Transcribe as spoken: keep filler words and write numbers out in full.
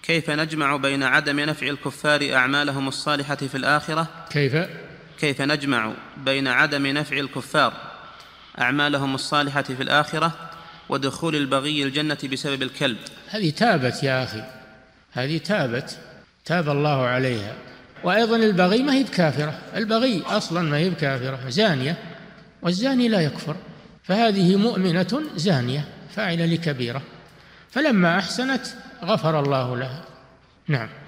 كيف نجمع بين عدم نفع الكفار أعمالهم الصالحة في الآخرة كيف كيف نجمع بين عدم نفع الكفار أعمالهم الصالحة في الآخرة ودخول البغي الجنة بسبب الكلب؟ هذه تابت يا أخي، هذه تابت، تاب الله عليها. وأيضا البغي ما هي بكافرة، البغي أصلا ما هي بكافرة، زانية، والزاني لا يكفر، فهذه مؤمنة زانية فاعلة لكبيرة، فلما أحسنت غفر الله لها. نعم.